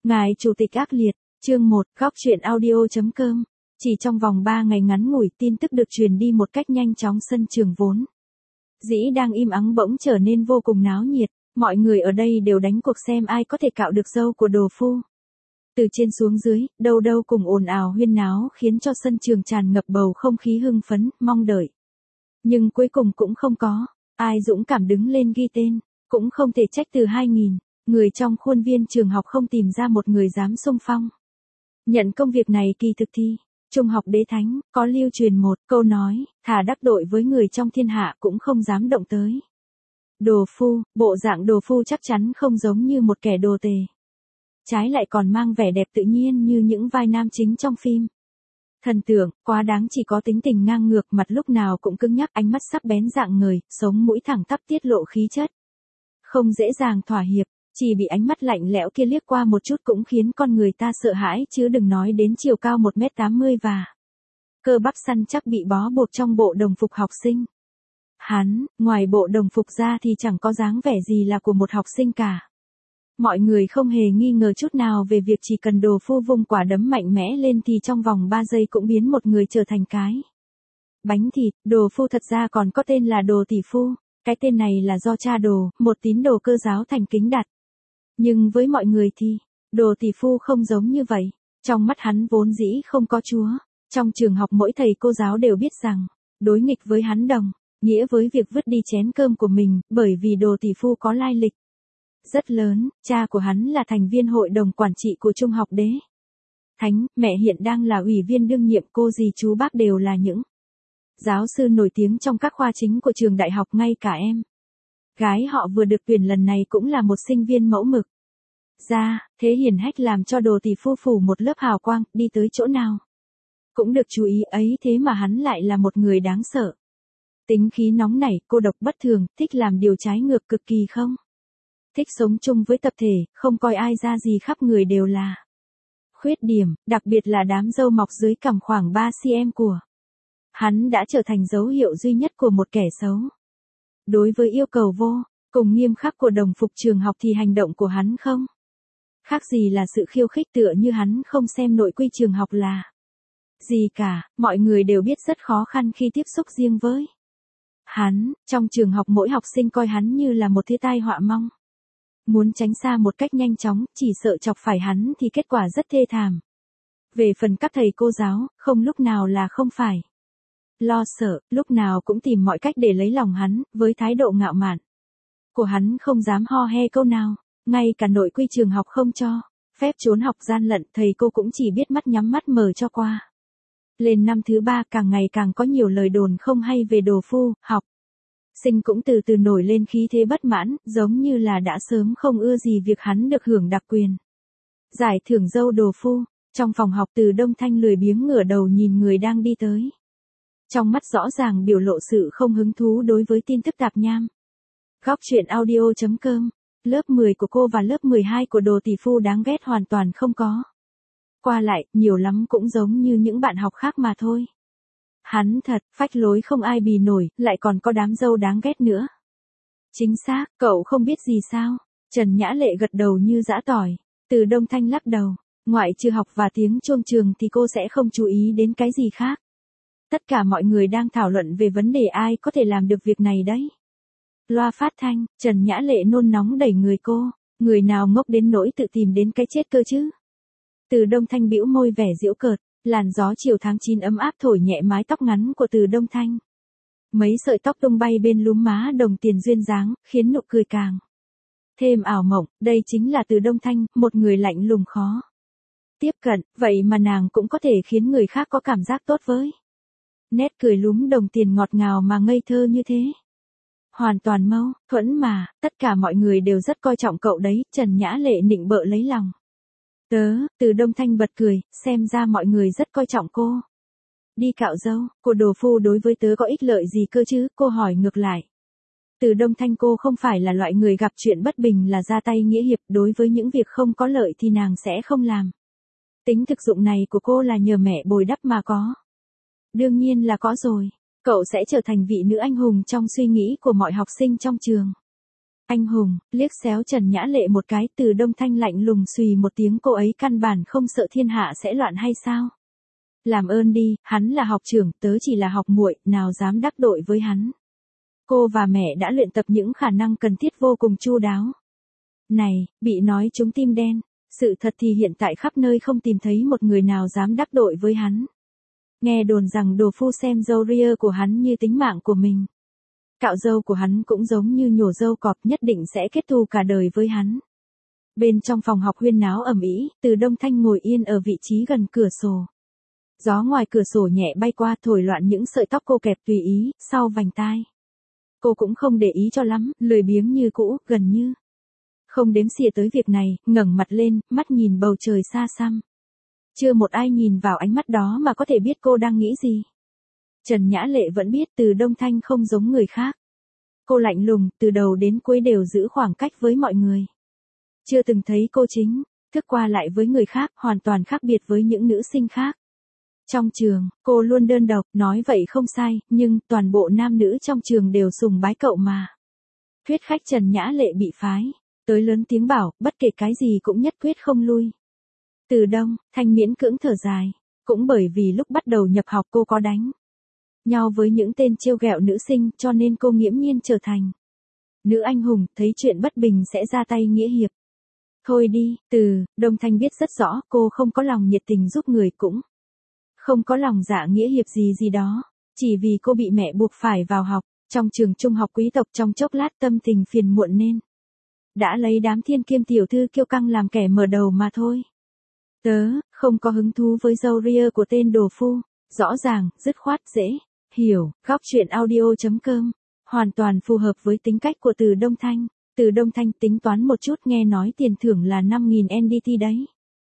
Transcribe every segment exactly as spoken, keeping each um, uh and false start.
Ngài Chủ tịch ác liệt, chương một, góc truyện audio.com. Chỉ trong vòng ba ngày ngắn ngủi, tin tức được truyền đi một cách nhanh chóng. Sân trường vốn dĩ đang im ắng bỗng trở nên vô cùng náo nhiệt, mọi người ở đây đều đánh cuộc xem ai có thể cạo được râu của đồ phu. Từ trên xuống dưới, đâu đâu cùng ồn ào huyên náo khiến cho sân trường tràn ngập bầu không khí hưng phấn, mong đợi. Nhưng cuối cùng cũng không có ai dũng cảm đứng lên ghi tên, cũng không thể trách từ hai nghìn người trong khuôn viên trường học không tìm ra một người dám xung phong nhận công việc này. Kỳ thực thi Trung học Đế Thánh có lưu truyền một câu nói, thà đắc tội với người trong thiên hạ cũng không dám động tới đồ phu. Bộ dạng đồ phu chắc chắn không giống như một kẻ đồ tề, trái lại còn mang vẻ đẹp tự nhiên như những vai nam chính trong phim thần tượng. Quá đáng, chỉ có tính tình ngang ngược, mặt lúc nào cũng cứng nhắc, ánh mắt sắc bén rạng ngời, sống mũi thẳng tắp tiết lộ khí chất, không dễ dàng thỏa hiệp. Chỉ bị ánh mắt lạnh lẽo kia liếc qua một chút cũng khiến con người ta sợ hãi, chứ đừng nói đến chiều cao một mét tám mươi và cơ bắp săn chắc bị bó buộc trong bộ đồng phục học sinh. Hắn, ngoài bộ đồng phục ra thì chẳng có dáng vẻ gì là của một học sinh cả. Mọi người không hề nghi ngờ chút nào về việc chỉ cần đồ phu vung quả đấm mạnh mẽ lên thì trong vòng ba giây cũng biến một người trở thành cái bánh thịt. Đồ phu thật ra còn có tên là Đồ Tỷ Phu. Cái tên này là do cha Đồ, một tín đồ Cơ giáo thành kính đặt. Nhưng với mọi người thì, Đồ Tỷ Phu không giống như vậy. Trong mắt hắn vốn dĩ không có Chúa. Trong trường học mỗi thầy cô giáo đều biết rằng, đối nghịch với hắn đồng nghĩa với việc vứt đi chén cơm của mình, bởi vì Đồ Tỷ Phu có lai lịch rất lớn. Cha của hắn là thành viên hội đồng quản trị của Trung học Đế Thánh, mẹ hiện đang là ủy viên đương nhiệm, cô dì chú bác đều là những giáo sư nổi tiếng trong các khoa chính của trường đại học. Ngay cả em gái họ vừa được tuyển lần này cũng là một sinh viên mẫu mực. Ra, thế hiển hách làm cho Đồ Tỷ Phu phủ một lớp hào quang, đi tới chỗ nào cũng được chú ý ấy. Thế mà hắn lại là một người đáng sợ. Tính khí nóng nảy, cô độc bất thường, thích làm điều trái ngược, cực kỳ không thích sống chung với tập thể, không coi ai ra gì, khắp người đều là khuyết điểm, đặc biệt là đám râu mọc dưới cằm khoảng ba xăng-ti-mét của hắn đã trở thành dấu hiệu duy nhất của một kẻ xấu. Đối với yêu cầu vô cùng nghiêm khắc của đồng phục trường học thì hành động của hắn không khác gì là sự khiêu khích, tựa như hắn không xem nội quy trường học là gì cả. Mọi người đều biết rất khó khăn khi tiếp xúc riêng với hắn. Trong trường học mỗi học sinh coi hắn như là một thiên tai họa, mong muốn tránh xa một cách nhanh chóng, chỉ sợ chọc phải hắn thì kết quả rất thê thảm. Về phần các thầy cô giáo, không lúc nào là không phải lo sợ, lúc nào cũng tìm mọi cách để lấy lòng hắn. Với thái độ ngạo mạn của hắn không dám ho he câu nào, ngay cả nội quy trường học không cho phép trốn học gian lận, thầy cô cũng chỉ biết mắt nhắm mắt mở cho qua. Lên năm thứ ba, càng ngày càng có nhiều lời đồn không hay về đồ phu. Học sinh cũng từ từ nổi lên khí thế bất mãn, giống như là đã sớm không ưa gì việc hắn được hưởng đặc quyền giải thưởng dâu đồ phu. Trong phòng học, Từ Đông Thanh lười biếng ngửa đầu nhìn người đang đi tới, trong mắt rõ ràng biểu lộ sự không hứng thú đối với tin tức tạp nham. Góc truyện audio.com. Lớp mười của cô và lớp mười hai của Đồ Tỷ Phu đáng ghét hoàn toàn không có qua lại, nhiều lắm cũng giống như những bạn học khác mà thôi. Hắn thật phách lối không ai bì nổi, lại còn có đám dâu đáng ghét nữa. Chính xác, cậu không biết gì sao? Trần Nhã Lệ gật đầu như giã tỏi. Từ Đông Thanh lắc đầu, ngoại trừ học và tiếng chuông trường thì cô sẽ không chú ý đến cái gì khác. Tất cả mọi người đang thảo luận về vấn đề ai có thể làm được việc này đấy. Loa phát thanh, Trần Nhã Lệ nôn nóng đẩy người cô, người nào ngốc đến nỗi tự tìm đến cái chết cơ chứ? Từ Đông Thanh bĩu môi vẻ giễu cợt, làn gió chiều tháng chín ấm áp thổi nhẹ mái tóc ngắn của Từ Đông Thanh. Mấy sợi tóc tung bay bên lúm má đồng tiền duyên dáng, khiến nụ cười càng thêm ảo mộng. Đây chính là Từ Đông Thanh, một người lạnh lùng khó tiếp cận, vậy mà nàng cũng có thể khiến người khác có cảm giác tốt với nét cười lúm đồng tiền ngọt ngào mà ngây thơ như thế. Hoàn toàn mâu thuẫn mà, tất cả mọi người đều rất coi trọng cậu đấy. Trần Nhã Lệ nịnh bợ lấy lòng tớ. Từ Đông Thanh bật cười, xem ra mọi người rất coi trọng cô. Đi cạo râu, cô đồ phu đối với tớ có ích lợi gì cơ chứ? Cô hỏi ngược lại. Từ Đông Thanh, cô không phải là loại người gặp chuyện bất bình là ra tay nghĩa hiệp, đối với những việc không có lợi thì nàng sẽ không làm. Tính thực dụng này của cô là nhờ mẹ bồi đắp mà có. Đương nhiên là có rồi. Cậu sẽ trở thành vị nữ anh hùng trong suy nghĩ của mọi học sinh trong trường. Anh hùng, liếc xéo Trần Nhã Lệ một cái, Từ Đông Thanh lạnh lùng xùy một tiếng, cô ấy căn bản không sợ thiên hạ sẽ loạn hay sao? Làm ơn đi, hắn là học trưởng, tớ chỉ là học muội, nào dám đắc tội với hắn. Cô và mẹ đã luyện tập những khả năng cần thiết vô cùng chu đáo. Này, bị nói trúng tim đen, sự thật thì hiện tại khắp nơi không tìm thấy một người nào dám đắc tội với hắn. Nghe đồn rằng đồ phu xem râu ria của hắn như tính mạng của mình. Cạo râu của hắn cũng giống như nhổ râu cọp, nhất định sẽ kết thù cả đời với hắn. Bên trong phòng học huyên náo ầm ĩ, Từ Đông Thanh ngồi yên ở vị trí gần cửa sổ. Gió ngoài cửa sổ nhẹ bay qua, thổi loạn những sợi tóc cô kẹp tùy ý, sau vành tai. Cô cũng không để ý cho lắm, lười biếng như cũ, gần như không đếm xỉa tới việc này, ngẩng mặt lên, mắt nhìn bầu trời xa xăm. Chưa một ai nhìn vào ánh mắt đó mà có thể biết cô đang nghĩ gì. Trần Nhã Lệ vẫn biết Từ Đông Thanh không giống người khác. Cô lạnh lùng, từ đầu đến cuối đều giữ khoảng cách với mọi người. Chưa từng thấy cô chính thức qua lại với người khác, hoàn toàn khác biệt với những nữ sinh khác. Trong trường, cô luôn đơn độc, nói vậy không sai, nhưng toàn bộ nam nữ trong trường đều sùng bái cậu mà. Thuyết khách Trần Nhã Lệ bị phái tới lớn tiếng bảo, bất kể cái gì cũng nhất quyết không lui. Từ Đông Thanh miễn cưỡng thở dài, cũng bởi vì lúc bắt đầu nhập học cô có đánh nhau với những tên trêu ghẹo nữ sinh, cho nên cô nghiễm nhiên trở thành nữ anh hùng, thấy chuyện bất bình sẽ ra tay nghĩa hiệp. Thôi đi, Từ Đông Thanh biết rất rõ, cô không có lòng nhiệt tình giúp người, cũng không có lòng dạ nghĩa hiệp gì gì đó, chỉ vì cô bị mẹ buộc phải vào học, trong trường trung học quý tộc, trong chốc lát tâm tình phiền muộn nên đã lấy đám thiên kiêm tiểu thư kiêu căng làm kẻ mở đầu mà thôi. Tớ không có hứng thú với râu ria của tên đồ phu, rõ ràng, dứt khoát, dễ hiểu. Góc truyện audio chấm com hoàn toàn phù hợp với tính cách của Từ Đông Thanh. Từ Đông Thanh tính toán một chút, nghe nói tiền thưởng là năm nghìn en đê tê đấy.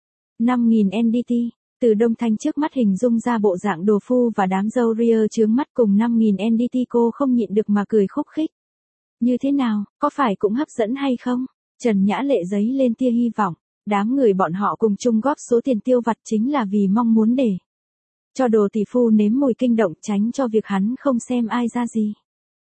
năm nghìn en đê tê. Từ Đông Thanh trước mắt hình dung ra bộ dạng đồ phu và đám râu ria chướng mắt cùng năm nghìn en đê tê, cô không nhịn được mà cười khúc khích. Như thế nào, có phải cũng hấp dẫn hay không? Trần Nhã Lệ giấy lên tia hy vọng. Đám người bọn họ cùng chung góp số tiền tiêu vặt chính là vì mong muốn để cho đồ tỷ phu nếm mùi kinh động, tránh cho việc hắn không xem ai ra gì.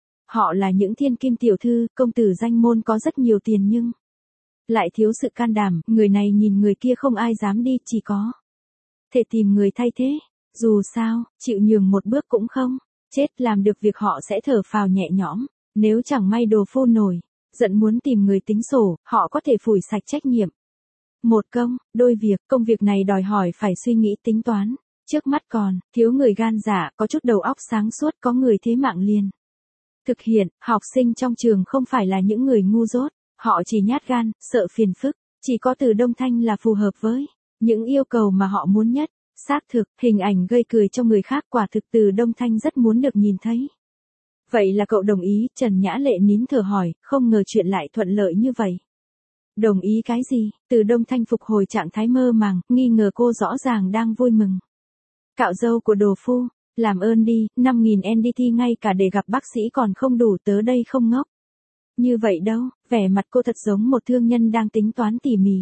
Họ là những thiên kim tiểu thư, công tử danh môn, có rất nhiều tiền nhưng lại thiếu sự can đảm, người này nhìn người kia không ai dám đi, chỉ có thể tìm người thay thế. Dù sao, chịu nhường một bước cũng không chết, làm được việc họ sẽ thở phào nhẹ nhõm. Nếu chẳng may đồ phu nổi giận muốn tìm người tính sổ, họ có thể phủi sạch trách nhiệm. Một công, đôi việc, công việc này đòi hỏi phải suy nghĩ tính toán. Trước mắt còn thiếu người gan dạ, có chút đầu óc sáng suốt, có người thế mạng liền thực hiện. Học sinh trong trường không phải là những người ngu dốt, họ chỉ nhát gan, sợ phiền phức. Chỉ có Từ Đông Thanh là phù hợp với những yêu cầu mà họ muốn nhất. Xác thực, hình ảnh gây cười cho người khác, quả thực Từ Đông Thanh rất muốn được nhìn thấy. Vậy là cậu đồng ý? Trần Nhã Lệ nín thở hỏi, không ngờ chuyện lại thuận lợi như vậy. Đồng ý cái gì? Từ Đông Thanh phục hồi trạng thái mơ màng, nghi ngờ cô rõ ràng đang vui mừng. Cạo râu của đồ phu, làm ơn đi, năm nghìn en đê tê ngay cả để gặp bác sĩ còn không đủ, tớ đây không ngốc như vậy đâu. Vẻ mặt cô thật giống một thương nhân đang tính toán tỉ mỉ.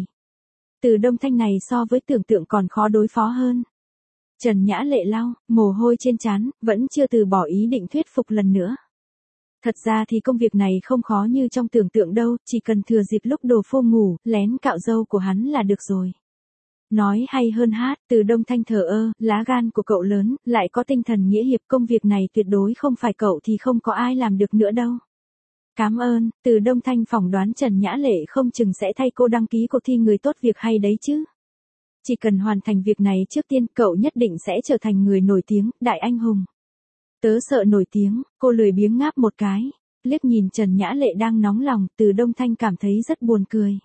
Từ Đông Thanh này so với tưởng tượng còn khó đối phó hơn. Trần Nhã Lệ lau mồ hôi trên trán, vẫn chưa từ bỏ ý định thuyết phục lần nữa. Thật ra thì công việc này không khó như trong tưởng tượng đâu, chỉ cần thừa dịp lúc đồ phu ngủ, lén cạo râu của hắn là được rồi. Nói hay hơn hát, Từ Đông Thanh thờ ơ, lá gan của cậu lớn, lại có tinh thần nghĩa hiệp, công việc này tuyệt đối không phải cậu thì không có ai làm được nữa đâu. Cảm ơn. Từ Đông Thanh phỏng đoán Trần Nhã Lệ không chừng sẽ thay cô đăng ký cuộc thi người tốt việc hay đấy chứ. Chỉ cần hoàn thành việc này trước tiên, cậu nhất định sẽ trở thành người nổi tiếng, đại anh hùng. Tớ sợ nổi tiếng, cô lười biếng ngáp một cái, liếc nhìn Trần Nhã Lệ đang nóng lòng, Từ Đông Thanh cảm thấy rất buồn cười.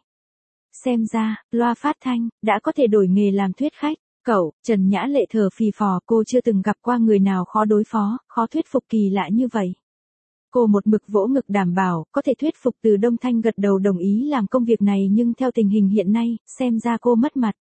Xem ra, loa phát thanh, đã có thể đổi nghề làm thuyết khách. Cậu, Trần Nhã Lệ thở phì phò, cô chưa từng gặp qua người nào khó đối phó, khó thuyết phục kỳ lạ như vậy. Cô một mực vỗ ngực đảm bảo, có thể thuyết phục. Từ Đông Thanh gật đầu đồng ý làm công việc này, nhưng theo tình hình hiện nay, xem ra cô mất mặt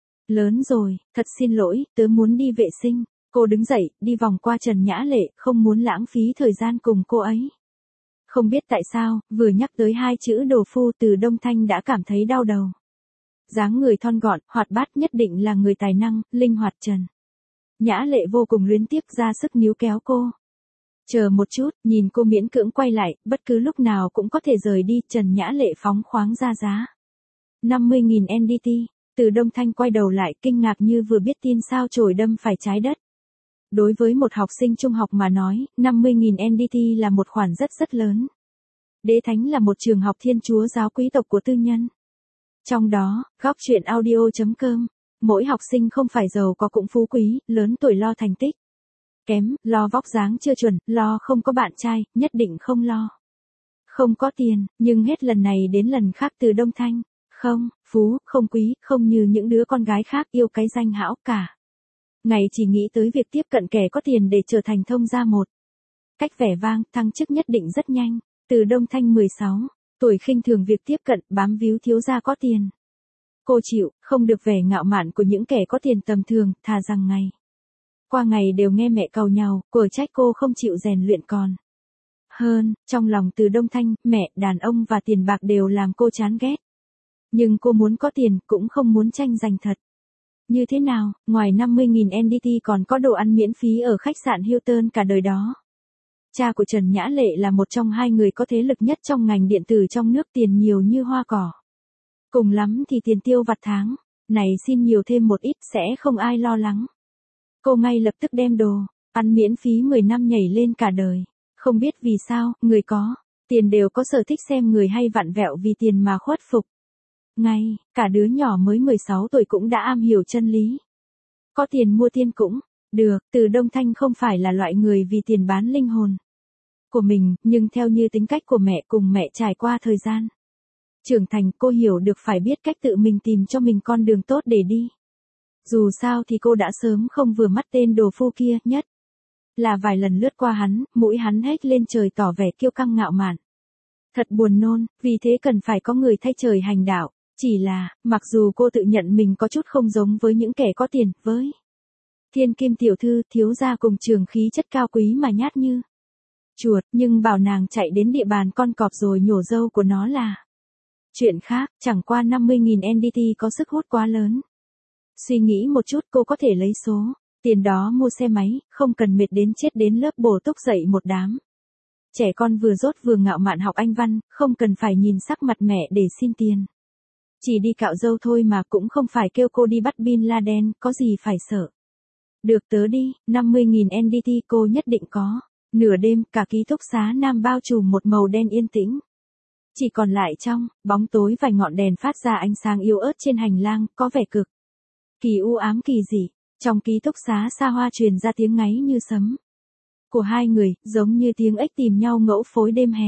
lớn rồi. Thật xin lỗi, tớ muốn đi vệ sinh. Cô đứng dậy, đi vòng qua Trần Nhã Lệ, không muốn lãng phí thời gian cùng cô ấy. Không biết tại sao, vừa nhắc tới hai chữ đồ phu, Từ Đông Thanh đã cảm thấy đau đầu. Dáng người thon gọn, hoạt bát, nhất định là người tài năng, linh hoạt. Trần Nhã Lệ vô cùng luyến tiếc ra sức níu kéo cô. Chờ một chút, nhìn cô miễn cưỡng quay lại, bất cứ lúc nào cũng có thể rời đi, Trần Nhã Lệ phóng khoáng ra giá. năm mươi nghìn en đê tê, Từ Đông Thanh quay đầu lại kinh ngạc như vừa biết tin sao chổi đâm phải trái đất. Đối với một học sinh trung học mà nói, năm mươi nghìn en đê tê là một khoản rất rất lớn. Đế Thánh là một trường học thiên chúa giáo quý tộc của tư nhân. Trong đó, góc chuyện audio chấm com, mỗi học sinh không phải giàu có cũng phú quý, lớn tuổi lo thành tích. Kém, lo vóc dáng chưa chuẩn, lo không có bạn trai, nhất định không lo. Không có tiền, nhưng hết lần này đến lần khác Từ Đông Thanh, không, phú, không quý, không như những đứa con gái khác yêu cái danh hão cả. Ngày chỉ nghĩ tới việc tiếp cận kẻ có tiền để trở thành thông gia một. Cách vẻ vang, thăng chức nhất định rất nhanh. Từ Đông Thanh mười sáu, tuổi khinh thường việc tiếp cận, bám víu thiếu gia có tiền. Cô chịu, không được vẻ ngạo mạn của những kẻ có tiền tầm thường, thà rằng ngày qua ngày đều nghe mẹ càu nhàu, của trách cô không chịu rèn luyện còn. Hơn, trong lòng Từ Đông Thanh, mẹ, đàn ông và tiền bạc đều làm cô chán ghét. Nhưng cô muốn có tiền, cũng không muốn tranh giành thật. Như thế nào, ngoài năm mươi nghìn en đê tê còn có đồ ăn miễn phí ở khách sạn Hilton cả đời đó. Cha của Trần Nhã Lệ là một trong hai người có thế lực nhất trong ngành điện tử trong nước, tiền nhiều như hoa cỏ. Cùng lắm thì tiền tiêu vặt tháng, này xin nhiều thêm một ít sẽ không ai lo lắng. Cô ngay lập tức đem đồ, ăn miễn phí mười năm nhảy lên cả đời. Không biết vì sao, người có tiền đều có sở thích xem người hay vặn vẹo vì tiền mà khuất phục. Ngay, cả đứa nhỏ mới mười sáu tuổi cũng đã am hiểu chân lý. Có tiền mua tiên cũng được, Từ Đông Thanh không phải là loại người vì tiền bán linh hồn của mình, nhưng theo như tính cách của mẹ cùng mẹ trải qua thời gian trưởng thành, cô hiểu được phải biết cách tự mình tìm cho mình con đường tốt để đi. Dù sao thì cô đã sớm không vừa mắt tên đồ phu kia, nhất là vài lần lướt qua hắn, mũi hắn hếch lên trời tỏ vẻ kiêu căng ngạo mạn. Thật buồn nôn, vì thế cần phải có người thay trời hành đạo. Chỉ là, mặc dù cô tự nhận mình có chút không giống với những kẻ có tiền, với thiên kim tiểu thư, thiếu gia cùng trường khí chất cao quý mà nhát như chuột, nhưng bảo nàng chạy đến địa bàn con cọp rồi nhổ râu của nó là chuyện khác, chẳng qua năm mươi nghìn en đê tê có sức hút quá lớn. Suy nghĩ một chút, cô có thể lấy số tiền đó mua xe máy, không cần mệt đến chết đến lớp bổ túc dậy một đám trẻ con vừa dốt vừa ngạo mạn học Anh văn, không cần phải nhìn sắc mặt mẹ để xin tiền. Chỉ đi cạo râu thôi mà, cũng không phải kêu cô đi bắt Bin Laden, có gì phải sợ. Được tớ đi, năm mươi nghìn en đê tê cô nhất định có. Nửa đêm, cả ký túc xá Nam bao trùm một màu đen yên tĩnh. Chỉ còn lại trong bóng tối vài ngọn đèn phát ra ánh sáng yếu ớt trên hành lang, có vẻ cực kỳ u ám kỳ dị. Trong ký túc xá xa hoa truyền ra tiếng ngáy như sấm của hai người, giống như tiếng ếch tìm nhau ngẫu phối đêm hè.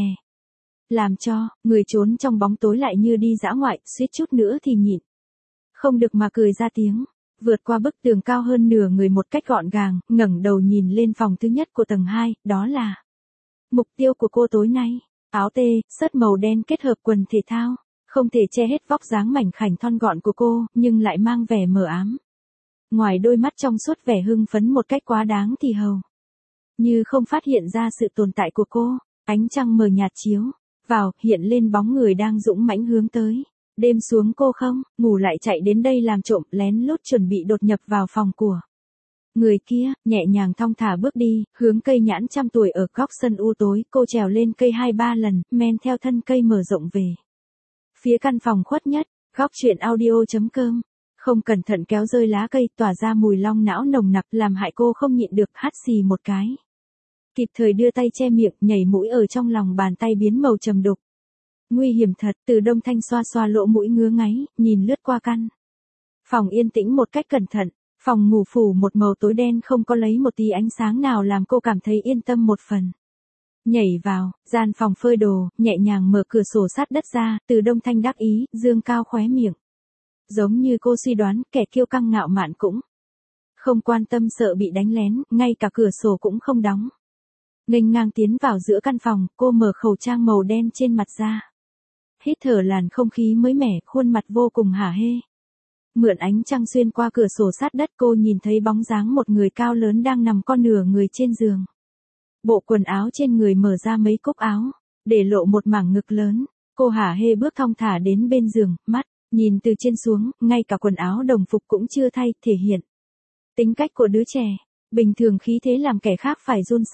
Làm cho người trốn trong bóng tối lại như đi dã ngoại, suýt chút nữa thì nhịn không được mà cười ra tiếng. Vượt qua bức tường cao hơn nửa người một cách gọn gàng, ngẩng đầu nhìn lên phòng thứ nhất của tầng hai, đó là mục tiêu của cô tối nay. Áo tê, sớt màu đen kết hợp quần thể thao, không thể che hết vóc dáng mảnh khảnh thon gọn của cô, nhưng lại mang vẻ mờ ám. Ngoài đôi mắt trong suốt vẻ hưng phấn một cách quá đáng thì hầu như không phát hiện ra sự tồn tại của cô. Ánh trăng mờ nhạt chiếu vào, hiện lên bóng người đang dũng mãnh hướng tới. Đêm xuống cô không ngủ lại chạy đến đây làm trộm, lén lút chuẩn bị đột nhập vào phòng của người kia, nhẹ nhàng thong thả bước đi, hướng cây nhãn trăm tuổi ở góc sân u tối. Cô trèo lên cây hai ba lần, men theo thân cây mở rộng về phía căn phòng khuất nhất. Góc chuyện audio chấm com. Không cẩn thận kéo rơi lá cây, tỏa ra mùi long não nồng nặc, làm hại cô không nhịn được hắt xì một cái. Kịp thời đưa tay che miệng, nhảy mũi ở trong lòng bàn tay biến màu trầm đục. Nguy hiểm thật. Từ Đông Thanh xoa xoa lỗ mũi ngứa ngáy, nhìn lướt qua căn phòng yên tĩnh một cách cẩn thận. Phòng ngủ phủ một màu tối đen, không có lấy một tí ánh sáng nào làm cô cảm thấy yên tâm một phần. Nhảy vào gian phòng phơi đồ, nhẹ nhàng mở cửa sổ sát đất ra. Từ Đông Thanh đắc ý, dương cao khóe miệng. Giống như cô suy đoán, kẻ kiêu căng ngạo mạn cũng không quan tâm sợ bị đánh lén, ngay cả cửa sổ cũng không đóng. Nghênh ngang tiến vào giữa căn phòng, cô mở khẩu trang màu đen trên mặt ra. Hít thở làn không khí mới mẻ, khuôn mặt vô cùng hả hê. Mượn ánh trăng xuyên qua cửa sổ sát đất, cô nhìn thấy bóng dáng một người cao lớn đang nằm co nửa người trên giường. Bộ quần áo trên người mở ra mấy cúc áo, để lộ một mảng ngực lớn. Cô hả hê bước thong thả đến bên giường, mắt nhìn từ trên xuống, ngay cả quần áo đồng phục cũng chưa thay, thể hiện tính cách của đứa trẻ. Bình thường khí thế làm kẻ khác phải run sợ.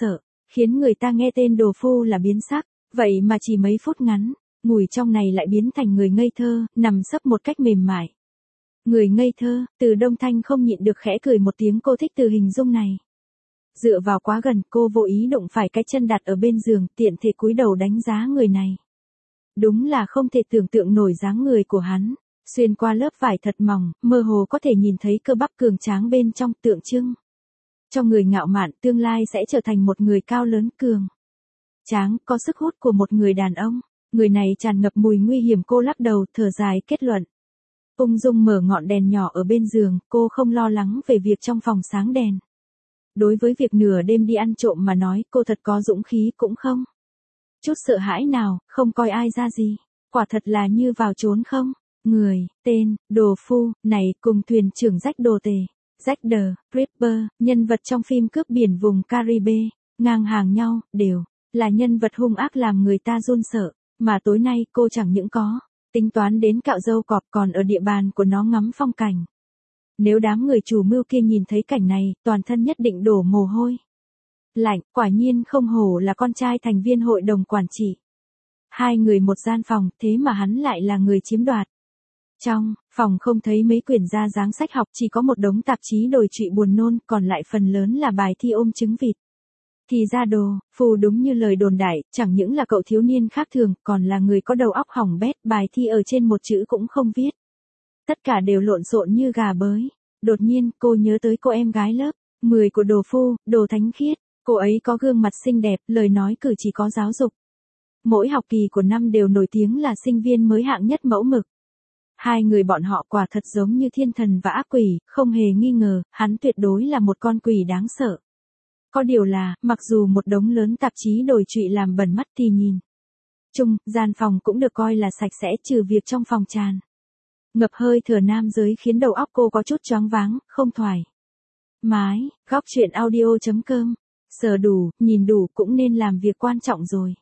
khiến người ta nghe tên đồ phu là biến sắc, vậy mà chỉ mấy phút ngắn, ngủi trong này lại biến thành người ngây thơ, nằm sấp một cách mềm mại. Người ngây thơ, Từ Đông Thanh không nhịn được khẽ cười một tiếng, cô thích từ hình dung này. Dựa vào quá gần, cô vô ý đụng phải cái chân đặt ở bên giường, tiện thể cúi đầu đánh giá người này. Đúng là không thể tưởng tượng nổi dáng người của hắn, xuyên qua lớp vải thật mỏng, mơ hồ có thể nhìn thấy cơ bắp cường tráng bên trong, tượng trưng cho người ngạo mạn tương lai sẽ trở thành một người cao lớn cường tráng, có sức hút của một người đàn ông. Người này tràn ngập mùi nguy hiểm, cô lắc đầu, thở dài kết luận. Ung dung mở ngọn đèn nhỏ ở bên giường, cô không lo lắng về việc trong phòng sáng đèn. Đối với việc nửa đêm đi ăn trộm mà nói, cô thật có dũng khí cũng không chút sợ hãi nào, không coi ai ra gì. Quả thật là như vào trốn không. Người, tên, đồ phu, này cùng thuyền trưởng Jack đồ tề, Jack the Ripper, nhân vật trong phim cướp biển vùng Caribe, ngang hàng nhau, đều là nhân vật hung ác làm người ta run sợ. Mà tối nay cô chẳng những có tính toán đến cạo râu cọp, còn ở địa bàn của nó ngắm phong cảnh. Nếu đám người chủ mưu kia nhìn thấy cảnh này, toàn thân nhất định đổ mồ hôi lạnh, quả nhiên không hổ là con trai thành viên hội đồng quản trị. Hai người một gian phòng, thế mà hắn lại là người chiếm đoạt. Trong phòng không thấy mấy quyển gia dáng sách học, chỉ có một đống tạp chí đồi trụy buồn nôn, còn lại phần lớn là bài thi ôm trứng vịt. Thì ra đồ phu đúng như lời đồn đại, chẳng những là cậu thiếu niên khác thường, còn là người có đầu óc hỏng bét, bài thi ở trên một chữ cũng không viết. Tất cả đều lộn xộn như gà bới. Đột nhiên, cô nhớ tới cô em gái lớp mười của đồ phu, Đồ Thánh Khiết. Cô ấy có gương mặt xinh đẹp, lời nói cử chỉ có giáo dục. Mỗi học kỳ của năm đều nổi tiếng là sinh viên mới hạng nhất mẫu mực. Hai người bọn họ quả thật giống như thiên thần và ác quỷ, không hề nghi ngờ, hắn tuyệt đối là một con quỷ đáng sợ. Có điều là, mặc dù một đống lớn tạp chí đồi trụy làm bẩn mắt thì nhìn chung, gian phòng cũng được coi là sạch sẽ, trừ việc trong phòng tràn ngập hơi thở nam giới khiến đầu óc cô có chút choáng váng, không thoải mái. Góc truyện audio chấm com. Sờ đủ, nhìn đủ cũng nên làm việc quan trọng rồi.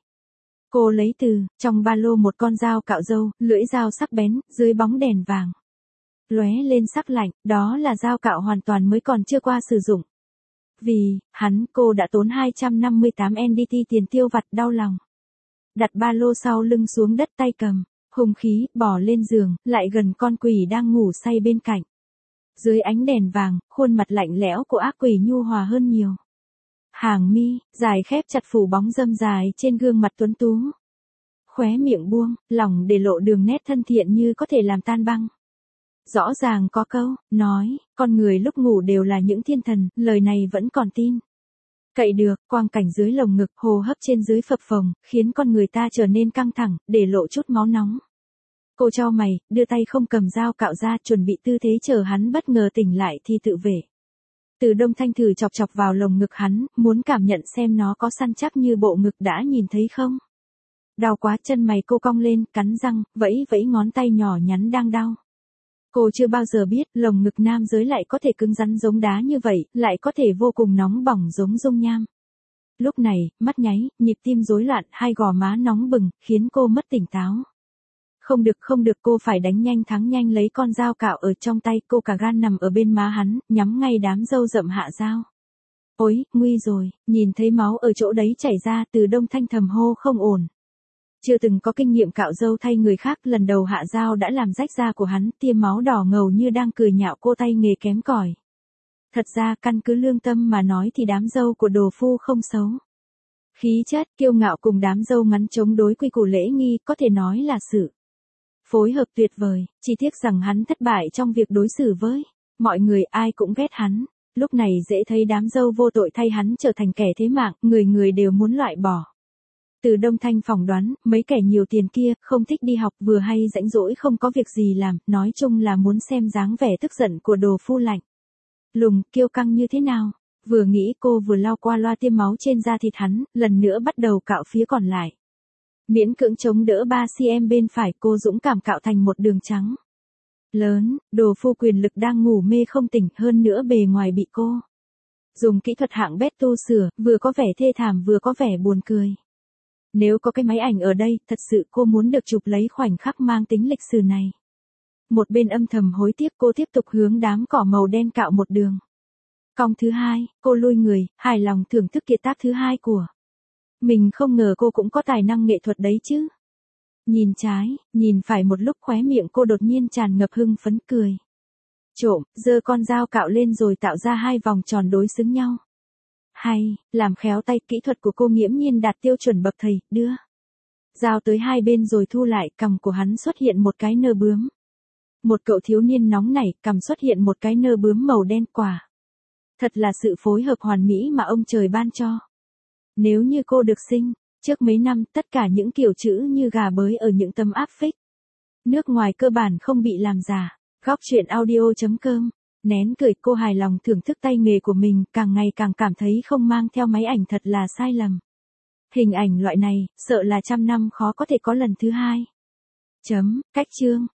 Cô lấy từ trong ba lô một con dao cạo râu, lưỡi dao sắc bén, dưới bóng đèn vàng lóe lên sắc lạnh, đó là dao cạo hoàn toàn mới còn chưa qua sử dụng. Vì hắn, cô đã tốn hai trăm năm mươi tám en đê tê tiền tiêu vặt, đau lòng. Đặt ba lô sau lưng xuống đất, tay cầm hung khí, bỏ lên giường, lại gần con quỷ đang ngủ say bên cạnh. Dưới ánh đèn vàng, khuôn mặt lạnh lẽo của ác quỷ nhu hòa hơn nhiều. Hàng mi dài khép chặt phủ bóng râm dài trên gương mặt tuấn tú. Khóe miệng buông lỏng để lộ đường nét thân thiện như có thể làm tan băng. Rõ ràng có câu nói, con người lúc ngủ đều là những thiên thần, lời này vẫn còn tin cậy được. Quang cảnh dưới lồng ngực, hô hấp trên dưới phập phồng, khiến con người ta trở nên căng thẳng, để lộ chút máu nóng. Cô chau mày, đưa tay không cầm dao cạo ra, chuẩn bị tư thế chờ hắn bất ngờ tỉnh lại thì tự vệ. Từ Đông Thanh thử chọc chọc vào lồng ngực hắn, muốn cảm nhận xem nó có săn chắc như bộ ngực đã nhìn thấy không. Đau quá, chân mày cô cong lên, cắn răng, vẫy vẫy ngón tay nhỏ nhắn đang đau. Cô chưa bao giờ biết, lồng ngực nam giới lại có thể cứng rắn giống đá như vậy, lại có thể vô cùng nóng bỏng giống dung nham. Lúc này, mắt nháy, nhịp tim rối loạn, hai gò má nóng bừng, khiến cô mất tỉnh táo. Không được không được, cô phải đánh nhanh thắng nhanh, lấy con dao cạo ở trong tay, cô cả gan nằm ở bên má hắn, nhắm ngay đám râu rậm hạ dao. Ôi, nguy rồi, nhìn thấy máu ở chỗ đấy chảy ra, Từ Đông Thanh thầm hô không ổn. Chưa từng có kinh nghiệm cạo râu thay người khác, lần đầu hạ dao đã làm rách da của hắn, tia máu đỏ ngầu như đang cười nhạo cô tay nghề kém cỏi. Thật ra, căn cứ lương tâm mà nói thì đám râu của đồ phu không xấu. Khí chất, kiêu ngạo cùng đám râu ngắn chống đối quy củ lễ nghi, có thể nói là sự phối hợp tuyệt vời, chỉ tiếc rằng hắn thất bại trong việc đối xử với mọi người, ai cũng ghét hắn. Lúc này dễ thấy đám râu vô tội thay hắn trở thành kẻ thế mạng, người người đều muốn loại bỏ. Từ Đông Thanh phỏng đoán, mấy kẻ nhiều tiền kia, không thích đi học, vừa hay rãnh rỗi không có việc gì làm, nói chung là muốn xem dáng vẻ tức giận của đồ phu lạnh lùng, kiêu căng như thế nào. Vừa nghĩ cô vừa lau qua loa tiêm máu trên da thịt hắn, lần nữa bắt đầu cạo phía còn lại. Miễn cưỡng chống đỡ ba xăng-ti-mét bên phải, cô dũng cảm cạo thành một đường trắng lớn. Đồ phu quyền lực đang ngủ mê không tỉnh, hơn nữa bề ngoài bị cô dùng kỹ thuật hạng bét tu sửa, vừa có vẻ thê thảm vừa có vẻ buồn cười. Nếu có cái máy ảnh ở đây, thật sự cô muốn được chụp lấy khoảnh khắc mang tính lịch sử này. Một bên âm thầm hối tiếc, cô tiếp tục hướng đám cỏ màu đen cạo một đường cong thứ hai, cô lui người, hài lòng thưởng thức kiệt tác thứ hai của Mình không ngờ cô cũng có tài năng nghệ thuật đấy chứ. Nhìn trái, nhìn phải một lúc khóe miệng cô đột nhiên tràn ngập hưng phấn cười. Trộm, giơ con dao cạo lên rồi tạo ra hai vòng tròn đối xứng nhau. Hay, làm khéo tay, kỹ thuật của cô nghiễm nhiên đạt tiêu chuẩn bậc thầy, đưa dao tới hai bên rồi thu lại, cằm của hắn xuất hiện một cái nơ bướm. Một cậu thiếu niên nóng nảy, cằm xuất hiện một cái nơ bướm màu đen quả. Thật là sự phối hợp hoàn mỹ mà ông trời ban cho. Nếu như cô được sinh, trước mấy năm, tất cả những kiểu chữ như gà bới ở những tấm áp phích nước ngoài cơ bản không bị làm giả. Góc truyện audio.com. Nén cười, cô hài lòng thưởng thức tay nghề của mình, càng ngày càng cảm thấy không mang theo máy ảnh thật là sai lầm. Hình ảnh loại này, sợ là trăm năm khó có thể có lần thứ hai. Chấm, cách chương.